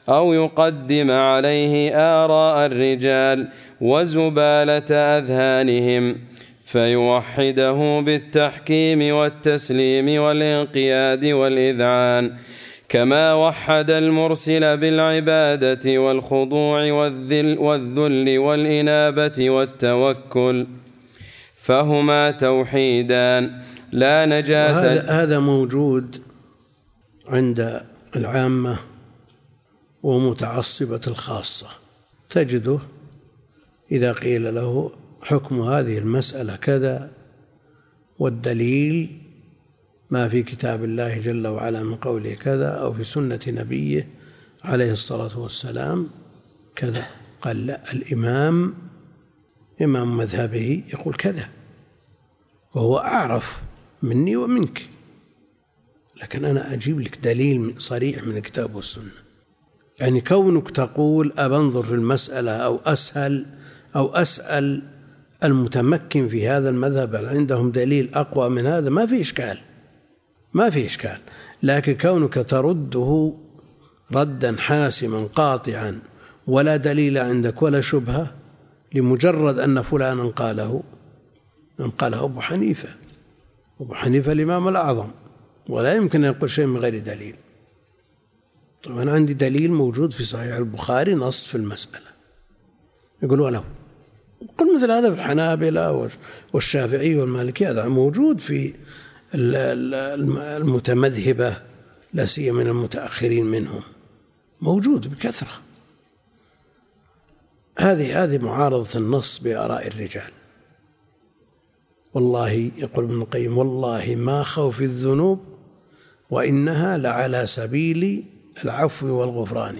أو يقدم عليه آراء الرجال وزبالة أذهانهم، فيوحده بالتحكيم والتسليم والانقياد والإذعان، كما وحد المرسل بالعبادة والخضوع والذل والإنابة والتوكل، فهما توحيدان لا نجاة. هذا موجود عند العامة ومتعصبة الخاصة، تجده إذا قيل له حكم هذه المسألة كذا والدليل ما في كتاب الله جل وعلا من قوله كذا أو في سنة نبيه عليه الصلاة والسلام كذا، قال لا، الإمام إمام مذهبه يقول كذا وهو أعرف مني ومنك، لكن أنا أجيب لك دليل صريح من الكتاب والسنة. يعني كونك تقول أبنظر في المسألة أو أسأل المتمكن في هذا المذهب هل عندهم دليل أقوى من هذا، ما في إشكال، لكن كونك ترده ردا حاسما قاطعا ولا دليل عندك ولا شبهة لمجرد أن فلانا قاله أبو حنيفة الإمام الأعظم، ولا يمكن أن يقول شيء من غير دليل. طبعا أنا عندي دليل موجود في صحيح البخاري نص في المسألة، يقول ولو قل مثل هذا في الحنابلة والشافعي والمالكي، هذا موجود في المتمذهبة لا سيما من المتأخرين منهم، موجود بكثرة. هذه معارضة النص بآراء الرجال. والله يقول ابن القيم والله ما خوف الذنوب وإنها لعلى سبيل العفو والغفران،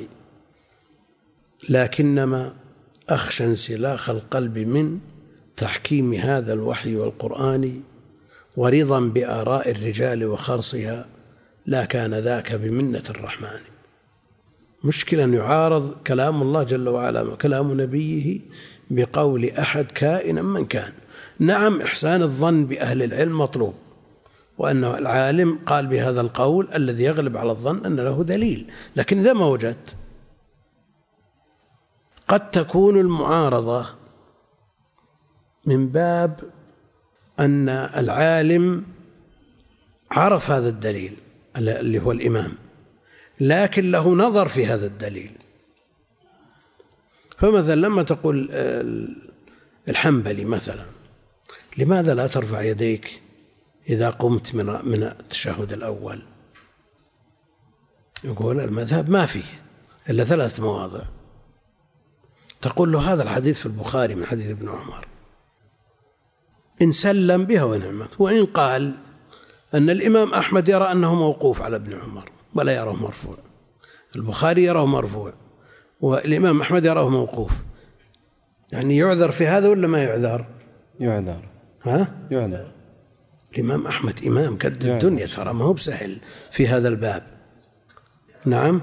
لكنما أخشى انسلاخ القلب من تحكيم هذا الوحي والقرآن ورضا بآراء الرجال وخرصها، لا كان ذاك بمنة الرحمن. مشكلة أن يعارض كلام الله جل وعلا وكلام نبيه بقول أحد كائنا من كان. نعم، إحسان الظن بأهل العلم مطلوب، وأن العالم قال بهذا القول الذي يغلب على الظن أن له دليل، لكن إذا ما وجدت قد تكون المعارضة من باب أن العالم عرف هذا الدليل اللي هو الإمام، لكن له نظر في هذا الدليل. فمثلا لما تقول الحنبلي مثلا لماذا لا ترفع يديك إذا قمت من التشهد الأول؟ يقول المذهب ما فيه إلا 3 مواضع. تقول له هذا الحديث في البخاري من حديث ابن عمر، إن سلم بها ونعمت، وإن قال أن الإمام أحمد يرى أنه موقوف على ابن عمر ولا يراه مرفوع، البخاري يراه مرفوع والإمام أحمد يراه موقوف، يعني يعذر في هذا ولا ما يعذر؟ يعذر. يعذر. الإمام أحمد إمام قد الدنيا، ترى ما هو بسهل في هذا الباب. نعم،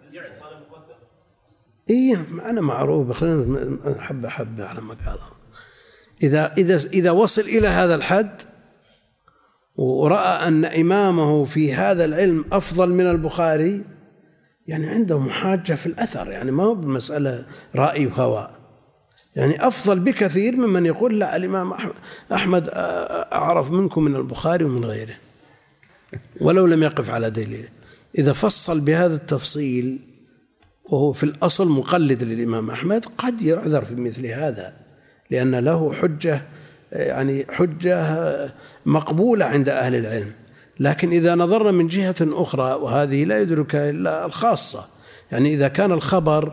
إيه أنا معروف، خلينا حبة على مقاله. إذا وصل إلى هذا الحد ورأى أن إمامه في هذا العلم أفضل من البخاري، يعني عنده محاجة في الأثر، يعني ما هو بالمسألة رأي وهوى، يعني أفضل بكثير ممن يقول لا الإمام أحمد أعرف منكم من البخاري ومن غيره ولو لم يقف على دليل. إذا فصل بهذا التفصيل وهو في الأصل مقلد للإمام أحمد قد يعذر في مثل هذا، لأن له حجة، يعني حجة مقبولة عند أهل العلم. لكن إذا نظرنا من جهة أخرى، وهذه لا يدركها إلا الخاصة، يعني إذا كان الخبر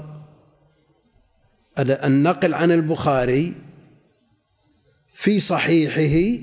النقل عن البخاري في صحيحه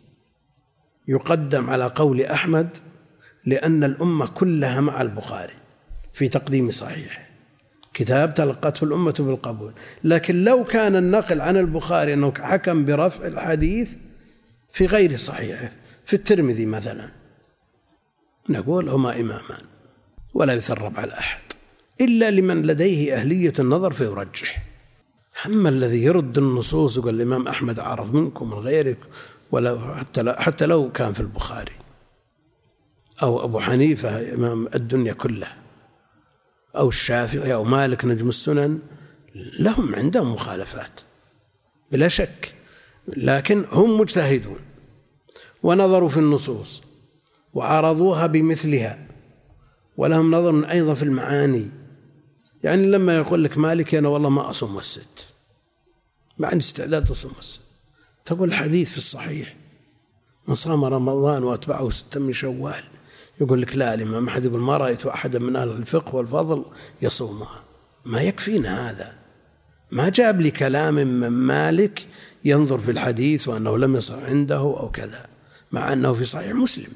يقدم على قول أحمد، لأن الأمة كلها مع البخاري في تقديم صحيحه، كتاب تلقته الأمة بالقبول. لكن لو كان النقل عن البخاري أنه حكم برفع الحديث في غير صحيحه، في الترمذي مثلا، نقول هما إمامان ولا يثرب على أحد إلا لمن لديه أهلية النظر فيرجح. أما الذي يرد النصوص وقال الإمام أحمد أعرف منكم من غيرك، ولا حتى لو كان في البخاري، أو أبو حنيفة إمام الدنيا كلها، أو الشافعي أو مالك نجم السنن لهم عندهم مخالفات بلا شك، لكن هم مجتهدون ونظروا في النصوص وعرضوها بمثلها، ولهم نظر أيضا في المعاني. يعني لما يقول لك مالك أنا والله ما أصوم الست، ما عندي استعداد أصوم الست، تقول الحديث في الصحيح من صام رمضان وأتبعه 6 من شوال، يقول لك لا، الإمام أحد يقول ما رأيت أحدا من أهل الفقه والفضل يصومها. ما يكفينا هذا، ما جاب لي كلام من مالك ينظر في الحديث وأنه لم يصح عنده أو كذا، مع أنه في صحيح مسلم.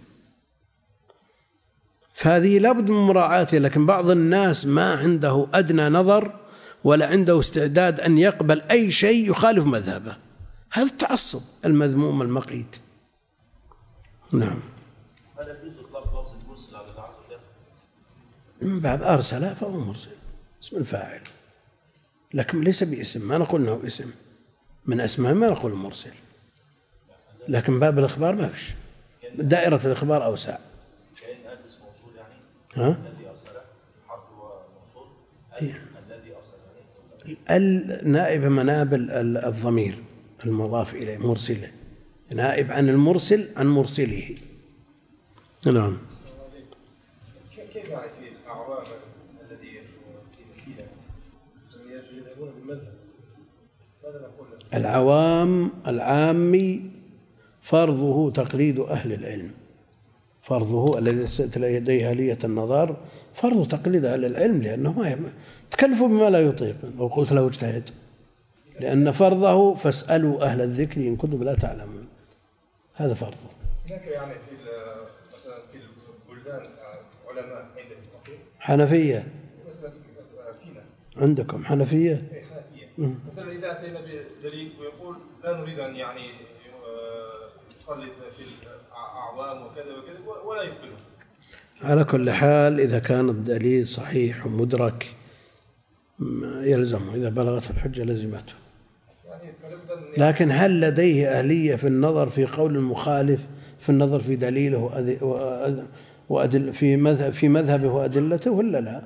فهذه لابد من مراعاته. لكن بعض الناس ما عنده أدنى نظر ولا عنده استعداد أن يقبل أي شيء يخالف مذهبه، هذا التعصب المذموم المقيت. نعم. هل يجوز إطلاق لفظ المرسل على العصر ده؟ من باب أرسل فهو مرسل، اسم الفاعل، لكن ليس باسم، ما نقول أنه اسم من أسماء، ما نقول مرسل. لكن باب الإخبار ما فيش، دائرة الإخبار أوسع. كأن اسم موصول يعني. ها؟ الذي أرسله حرف وموصول. الذي أرسله النائب مناب الضمير المضاف إليه مرسله، نائب عن المرسل عن مرسله. نعم. كيف يعني في الأعوام الذي في مكينة يذهبون بالمذهب؟ ماذا نقول له؟ العوام العامي فرضه تقليد أهل العلم، فرضه الذي لديه آلية النظر فرض تقليد أهل العلم، لأنه ما تكلفوا بما لا يطيق، لو قلت له اجتهد، لأن فرضه فاسألوا أهل الذكر إن كنتم لا تعلمون، هذا فرضه. هناك يعني في مثلا في البلدان علماء عندهم حنفية مثلا فينا عندكم حنفية؟ حنفية مثلا إذا أتينا بدليل ويقول لا نريد أن يعني يقلد في الأعوام وكذا وكذا ولا يقبله. على كل حال إذا كان الدليل صحيح ومدرك يلزمه، إذا بلغت الحجة لزمته. لكن هل لديه أهلية في النظر في قول المخالف، في النظر في دليله في مذهبه وأدلته ولا لا؟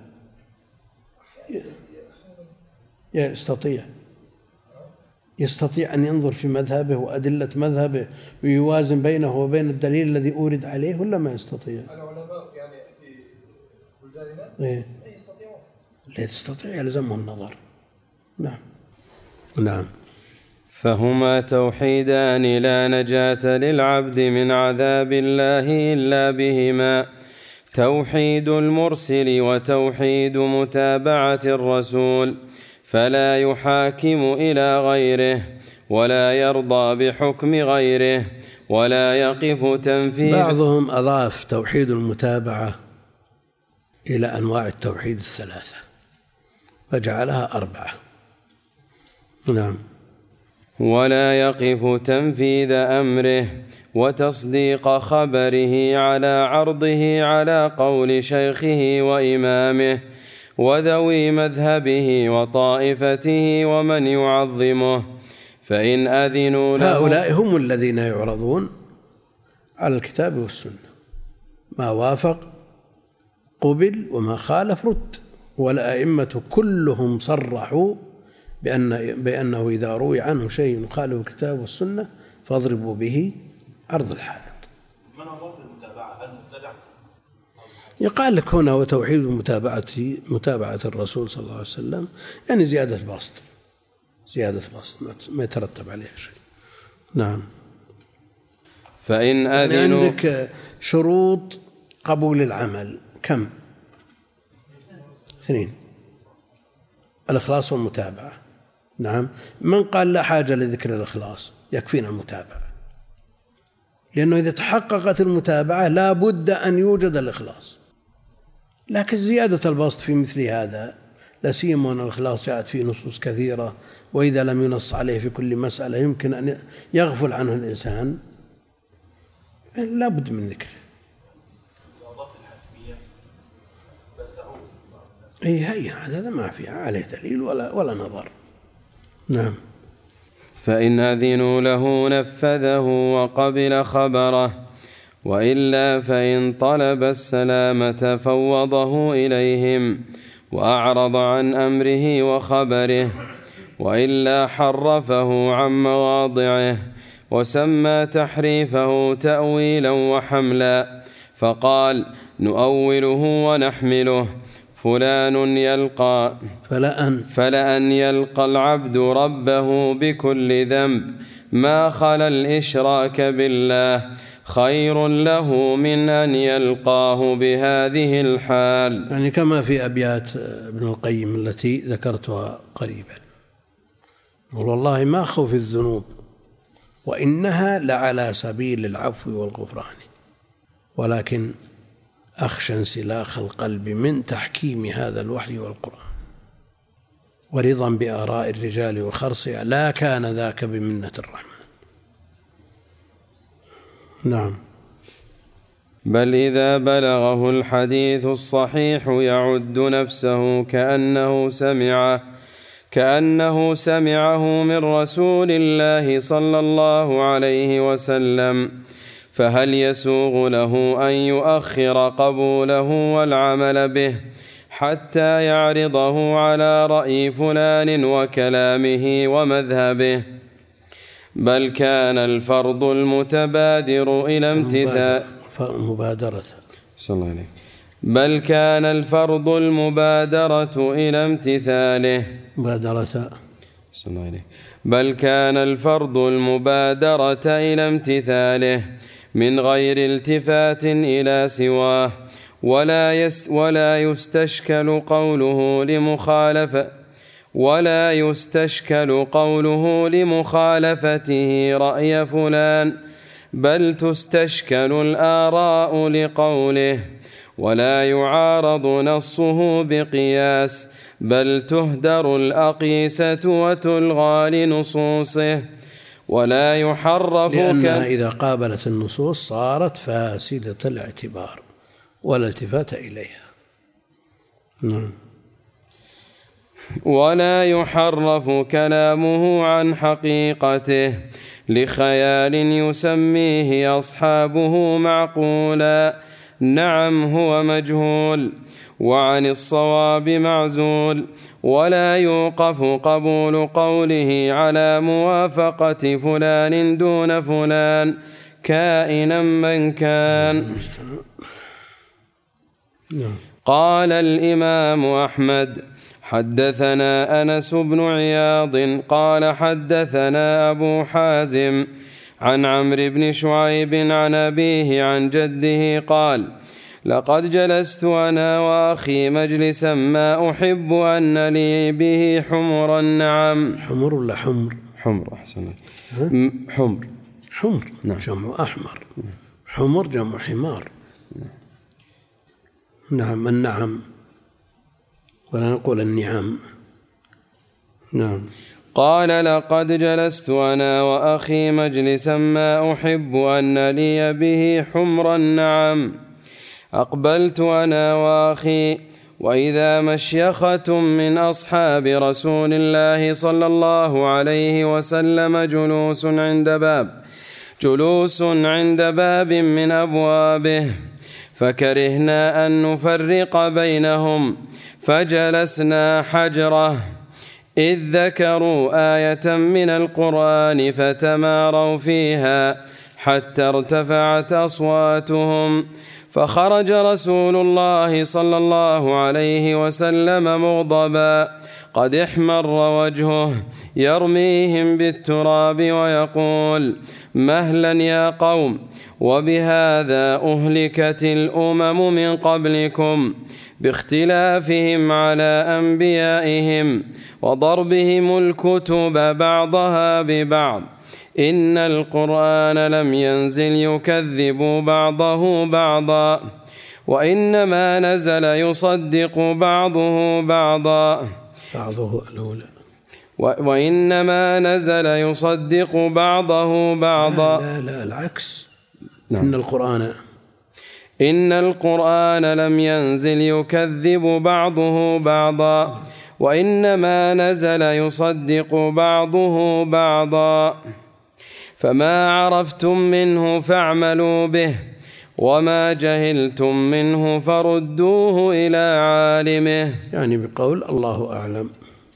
يستطيع أن ينظر في مذهبه وأدلة مذهبه ويوازن بينه وبين الدليل الذي أورد عليه، ولا ما يستطيع؟ العلماء يعني في بلداننا يستطيعون. لا يستطيع، يلزمه النظر. نعم. فهما توحيدان لا نجاة للعبد من عذاب الله إلا بهما، توحيد المرسل وتوحيد متابعة الرسول، فلا يحاكم إلى غيره ولا يرضى بحكم غيره ولا يقف تنفيذ. بعضهم أضاف توحيد المتابعة إلى أنواع التوحيد 3 فجعلها 4. نعم. ولا يقف تنفيذ أمره وتصديق خبره على عرضه على قول شيخه وإمامه وذوي مذهبه وطائفته ومن يعظمه، فإن أذنوا له. هؤلاء هم الذين يعرضون على الكتاب والسنة، ما وافق قبل وما خالف رد. والأئمة كلهم صرحوا بأنه إذا روي عنه شيء يخالف الكتاب والسنة فاضربوا به عرض الحائط. من هو المتابعة؟ المبتدع؟ يقال لك هنا وتوحيد متابعة الرسول صلى الله عليه وسلم، يعني زيادة بسط ما يترتب عليها شيء. نعم. فإن أذنوا. يعني عندك شروط قبول العمل كم؟ 2: الإخلاص والمتابعة. نعم. من قال لا حاجة لذكر الإخلاص، يكفينا المتابعة، لأنه إذا تحققت المتابعة لا بد أن يوجد الإخلاص. لكن زيادة البسط في مثل هذا، لا سيما أن الإخلاص جاءت فيه نصوص كثيرة، وإذا لم ينص عليه في كل مسألة يمكن أن يغفل عنه الإنسان، لا بد من ذكره. هي هذا ما فيها عليه دليل ولا نظر. نعم. فإن أذنوا له نفذه وقبل خبره، وإلا فإن طلب السلامة فوضه إليهم وأعرض عن أمره وخبره، وإلا حرفه عن مواضعه، وسمى تحريفه تأويلا وحملا، فقال: نؤوله ونحمله. فلأن يلقى العبد ربه بكل ذنب ما خلا الإشراك بالله خير له من أن يلقاه بهذه الحال. يعني كما في أبيات ابن القيم التي ذكرتها قريبا، والله ما خوف الذنوب وإنها لعلى سبيل العفو والغفران، ولكن أخشى انسلاخ القلب من تحكيم هذا الوحي والقرآن، ورضا بآراء الرجال وخرصها، لا كان ذاك بمنة الرحمن. نعم. بل إذا بلغه الحديث الصحيح يعد نفسه كأنه سمعه من رسول الله صلى الله عليه وسلم، فهل يسوغ له أن يؤخر قبوله والعمل به حتى يعرضه على رأي فلان وكلامه ومذهبه؟ بل كان الفرض المتبادر إلى امتثال بل كان الفرض المبادرة إلى امتثاله بل كان الفرض المبادرة إلى امتثاله من غير التفات إلى سواه، ولا يستشكل قوله لمخالفته رأي فلان، بل تستشكل الآراء لقوله، ولا يعارض نصه بقياس، بل تهدر الأقيسة وتلغى لنصوصه، ولا يحرف لأنها إذا قابلت النصوص صارت فاسدة الاعتبار ولا التفات إليها. ولا يحرف كلامه عن حقيقته لخيال يسميه أصحابه معقولا، نعم هو مجهول، وعن الصواب معزول، ولا يوقف قبول قوله على موافقة فلان دون فلان كائنا من كان. قال الإمام أحمد: حدثنا أنس بن عياض قال حدثنا أبو حازم عن عمرو بن شعيب عن أبيه عن جده قال: لقد جلست أنا وأخي مجلسا ما أحب أن لي به حمر النعم. حمر ولا حمر؟ حمر أحسن. حمر نعم. جمع أحمر. حمر جمع حمار. نعم النعم، ولا نقول النعم. نعم. قال: لقد جلست أنا وأخي مجلسا ما أحب أن لي به حمر النعم، أقبلت أنا وأخي وإذا مشيخة من أصحاب رسول الله صلى الله عليه وسلم جلوس عند باب من أبوابه، فكرهنا أن نفرق بينهم فجلسنا حجره، إذ ذكروا آية من القرآن فتماروا فيها حتى ارتفعت أصواتهم، فخرج رسول الله صلى الله عليه وسلم مغضبا قد احمر وجهه يرميهم بالتراب ويقول: مهلا يا قوم، وبهذا أهلكت الأمم من قبلكم باختلافهم على أنبيائهم وضربهم الكتب بعضها ببعض، إن القرآن لم ينزل يكذب بعضه بعضا، وإنما نزل يصدق بعضه بعضا. وإنما نزل يصدق بعضه بعضا. لا العكس. نعم. إن القرآن لم ينزل يكذب بعضه بعضا، وإنما نزل يصدق بعضه بعضا، فما عرفتم منه فاعملوا به، وما جهلتم منه فردوه إلى عالمه. يعني بقول الله أعلم.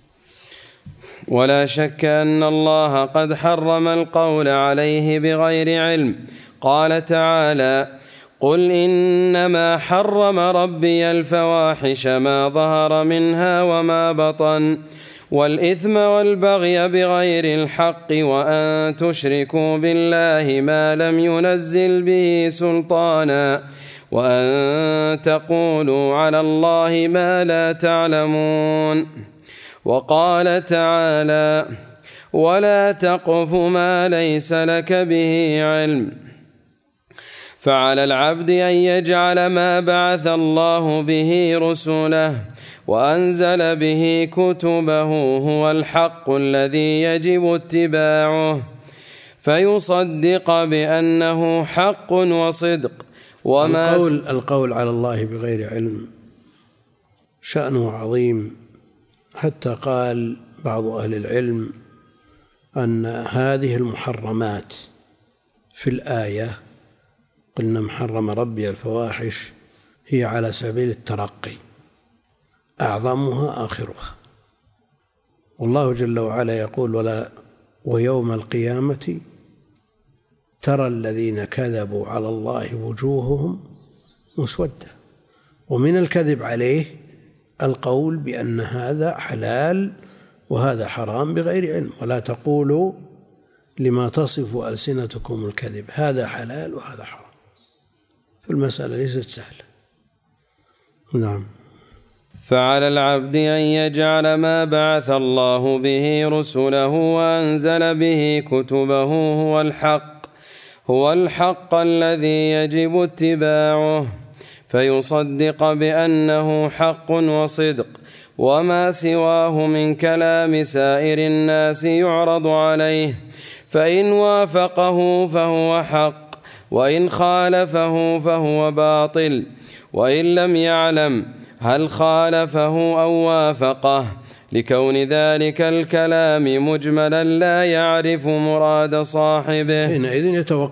ولا شك أن الله قد حرم القول عليه بغير علم. قال تعالى: قل إنما حرم ربي الفواحش ما ظهر منها وما بطن والإثم والبغي بغير الحق وأن تشركوا بالله ما لم ينزل به سلطانا وأن تقولوا على الله ما لا تعلمون. وقال تعالى: ولا تقف ما ليس لك به علم. فعلى العبد أن يجعل ما بعث الله به رسله وأنزل به كتبه هو الحق الذي يجب اتباعه، فيصدق بأنه حق وصدق. القول على الله بغير علم شأنه عظيم، حتى قال بعض أهل العلم أن هذه المحرمات في الآية قلنا محرم ربي الفواحش هي على سبيل الترقي، أعظمها آخرها. والله جل وعلا يقول: ويوم القيامة ترى الذين كذبوا على الله وجوههم مسودة. ومن الكذب عليه القول بأن هذا حلال وهذا حرام بغير علم. ولا تقولوا لما تصف ألسنتكم الكذب هذا حلال وهذا حرام. فالمسألة ليست سهلة. نعم. فعلى العبد أن يجعل ما بعث الله به رسله وأنزل به كتبه هو الحق الذي يجب اتباعه، فيصدق بأنه حق وصدق، وما سواه من كلام سائر الناس يعرض عليه، فإن وافقه فهو حق، وإن خالفه فهو باطل، وإن لم يعلم هل خالفه أو وافقه، لكون ذلك الكلام مجملا لا يعرف مراد صاحبه. حينئذ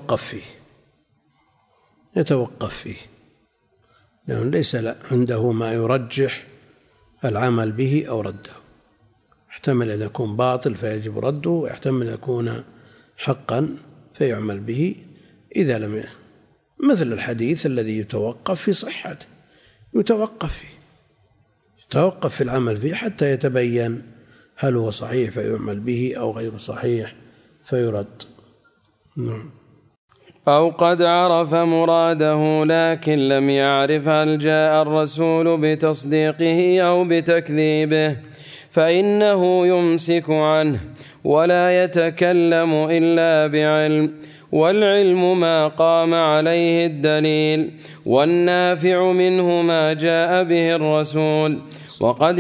يتوقف فيه لأنه ليس عنده ما يرجح العمل به أو رده. يحتمل أن يكون باطل فيجب رده، ويحتمل أن يكون حقا فيعمل به إذا لم مثل الحديث الذي يتوقف في صحته، يتوقف في العمل فيه حتى يتبين هل هو صحيح فيعمل به أو غير صحيح فيرد. أو قد عرف مراده لكن لم يعرف هل جاء الرسول بتصديقه أو بتكذيبه، فإنه يمسك عنه ولا يتكلم إلا بعلم، والعلم ما قام عليه الدليل، والنافع منه ما جاء به الرسول. وقد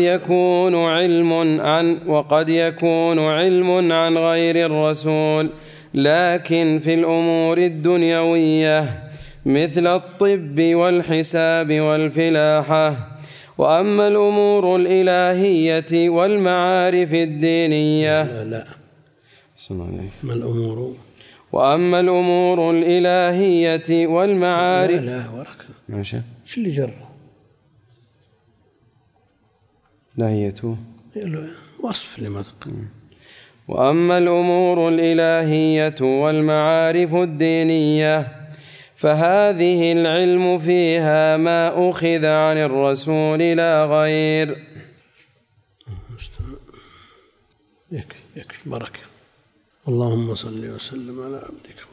يكون علم عن غير الرسول، لكن في الأمور الدنيوية مثل الطب والحساب والفلاحة. وأما الأمور الإلهية والمعارف الدينية وأما الأمور الإلهية والمعارف شو اللي جره لاهيته وصف لما تقول. وأما الأمور الإلهية والمعارف الدينية فهذه العلم فيها ما أخذ عن الرسول لا غير. يكفي بركة. اللهم صل وسلم على عبدك